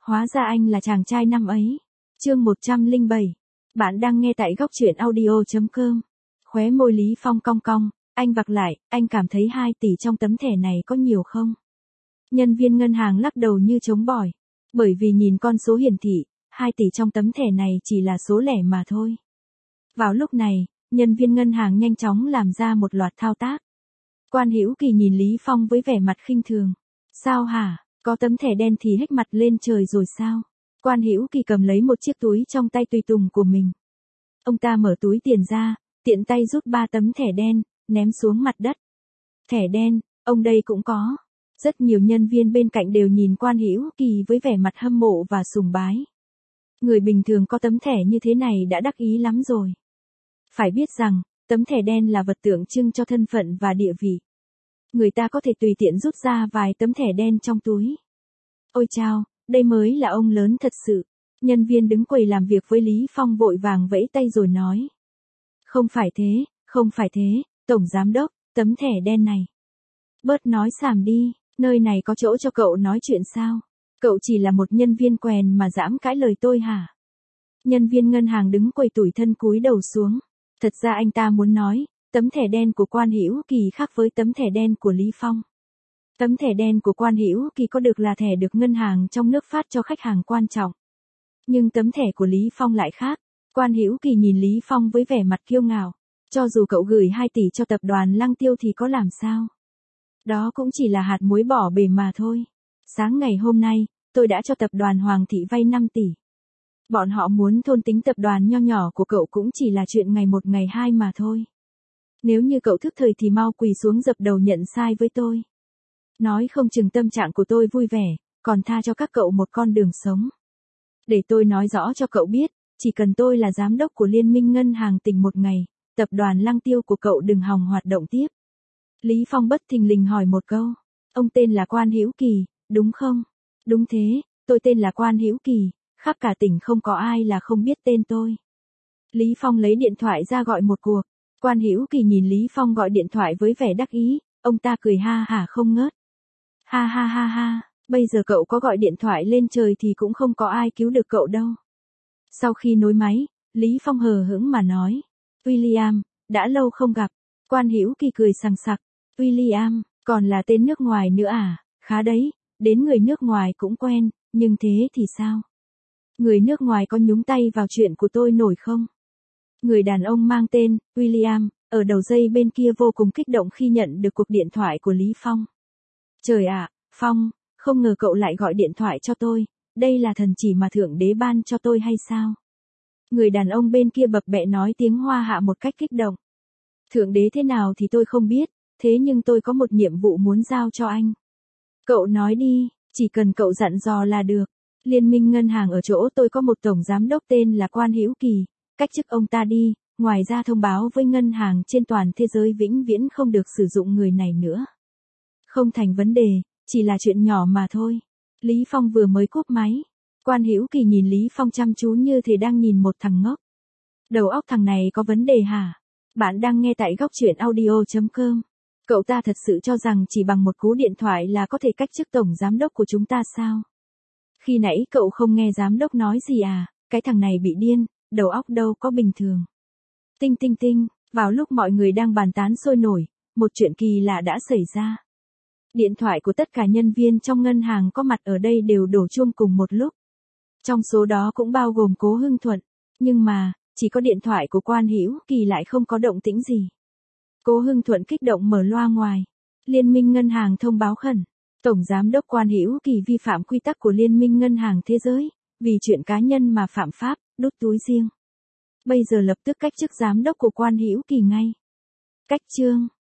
Hóa ra anh là chàng trai năm ấy. Chương 107. Bạn đang nghe tại góc truyện audio.com. Khóe môi Lý Phong cong cong, anh vặc lại, anh cảm thấy 2 tỷ trong tấm thẻ này có nhiều không? Nhân viên ngân hàng lắc đầu như chống bỏi. Bởi vì nhìn con số hiển thị, 2 tỷ trong tấm thẻ này chỉ là số lẻ mà thôi. Vào lúc này, nhân viên ngân hàng nhanh chóng làm ra một loạt thao tác. Quan Hữu Kỳ nhìn Lý Phong với vẻ mặt khinh thường. Sao hả, có tấm thẻ đen thì hếch mặt lên trời rồi sao? Quan Hữu Kỳ cầm lấy một chiếc túi trong tay tùy tùng của mình. Ông ta mở túi tiền ra, tiện tay rút 3 tấm thẻ đen, ném xuống mặt đất. Thẻ đen, ông đây cũng có. Rất nhiều nhân viên bên cạnh đều nhìn Quan Hữu Kỳ với vẻ mặt hâm mộ và sùng bái. Người bình thường có tấm thẻ như thế này đã đắc ý lắm rồi. Phải biết rằng, tấm thẻ đen là vật tượng trưng cho thân phận và địa vị. Người ta có thể tùy tiện rút ra vài tấm thẻ đen trong túi. Ôi chao, đây mới là ông lớn thật sự. Nhân viên đứng quầy làm việc với Lý Phong vội vàng vẫy tay rồi nói. Không phải thế, Tổng Giám Đốc, tấm thẻ đen này. Bớt nói xàm đi, nơi này có chỗ cho cậu nói chuyện sao? Cậu chỉ là một nhân viên quèn mà dám cãi lời tôi hả? Nhân viên ngân hàng đứng quầy tủi thân cúi đầu xuống. Thật ra anh ta muốn nói, tấm thẻ đen của Quan Hữu Kỳ khác với tấm thẻ đen của Lý Phong. Tấm thẻ đen của Quan Hữu Kỳ có được là thẻ được ngân hàng trong nước phát cho khách hàng quan trọng. Nhưng tấm thẻ của Lý Phong lại khác. Quan Hữu Kỳ nhìn Lý Phong với vẻ mặt kiêu ngạo. Cho dù cậu gửi 2 tỷ cho tập đoàn Lăng Tiêu thì có làm sao? Đó cũng chỉ là hạt muối bỏ bể mà thôi. Sáng ngày hôm nay, tôi đã cho tập đoàn Hoàng Thị vay 5 tỷ. Bọn họ muốn thôn tính tập đoàn nho nhỏ của cậu cũng chỉ là chuyện ngày 1 ngày 2 mà thôi. Nếu như cậu thức thời thì mau quỳ xuống dập đầu nhận sai với tôi. Nói không chừng tâm trạng của tôi vui vẻ, còn tha cho các cậu một con đường sống. Để tôi nói rõ cho cậu biết, chỉ cần tôi là giám đốc của Liên minh Ngân hàng tỉnh một ngày, tập đoàn Lăng Tiêu của cậu đừng hòng hoạt động tiếp. Lý Phong bất thình lình hỏi một câu. Ông tên là Quan Hữu Kỳ, đúng không? Đúng thế, tôi tên là Quan Hữu Kỳ, khắp cả tỉnh không có ai là không biết tên tôi. Lý Phong lấy điện thoại ra gọi một cuộc. Quan Hữu Kỳ nhìn Lý Phong gọi điện thoại với vẻ đắc ý, ông ta cười ha hả không ngớt. Ha ha ha ha, bây giờ cậu có gọi điện thoại lên trời thì cũng không có ai cứu được cậu đâu. Sau khi nối máy, Lý Phong hờ hững mà nói. William, đã lâu không gặp. Quan Hữu Kỳ cười sằng sặc. William, còn là tên nước ngoài nữa à? Khá đấy, đến người nước ngoài cũng quen, nhưng thế thì sao? Người nước ngoài có nhúng tay vào chuyện của tôi nổi không? Người đàn ông mang tên William ở đầu dây bên kia vô cùng kích động khi nhận được cuộc điện thoại của Lý Phong. Trời ạ, Phong, không ngờ cậu lại gọi điện thoại cho tôi, đây là thần chỉ mà Thượng Đế ban cho tôi hay sao? Người đàn ông bên kia bập bẹ nói tiếng Hoa hạ một cách kích động. Thượng Đế thế nào thì tôi không biết, thế nhưng tôi có một nhiệm vụ muốn giao cho anh. Cậu nói đi, chỉ cần cậu dặn dò là được. Liên minh ngân hàng ở chỗ tôi có một tổng giám đốc tên là Quan Hữu Kỳ, cách chức ông ta đi, ngoài ra thông báo với ngân hàng trên toàn thế giới vĩnh viễn không được sử dụng người này nữa. Không thành vấn đề, chỉ là chuyện nhỏ mà thôi. Lý Phong vừa mới cúp máy. Quan Hữu Kỳ nhìn Lý Phong chăm chú như thể đang nhìn một thằng ngốc. Đầu óc thằng này có vấn đề hả? Bạn đang nghe tại góc truyện audio.com. Cậu ta thật sự cho rằng chỉ bằng một cú điện thoại là có thể cách chức tổng giám đốc của chúng ta sao? Khi nãy cậu không nghe giám đốc nói gì à? Cái thằng này bị điên, đầu óc đâu có bình thường. Tinh tinh tinh, vào lúc mọi người đang bàn tán sôi nổi, một chuyện kỳ lạ đã xảy ra. Điện thoại của tất cả nhân viên trong ngân hàng có mặt ở đây đều đổ chuông cùng một lúc. Trong số đó cũng bao gồm Cố Hưng Thuận. Nhưng mà, chỉ có điện thoại của Quan Hữu Kỳ lại không có động tĩnh gì. Cố Hưng Thuận kích động mở loa ngoài. Liên minh ngân hàng thông báo khẩn. Tổng giám đốc Quan Hữu Kỳ vi phạm quy tắc của Liên minh ngân hàng thế giới, vì chuyện cá nhân mà phạm pháp, đút túi riêng. Bây giờ lập tức cách chức giám đốc của Quan Hữu Kỳ ngay. Cách chương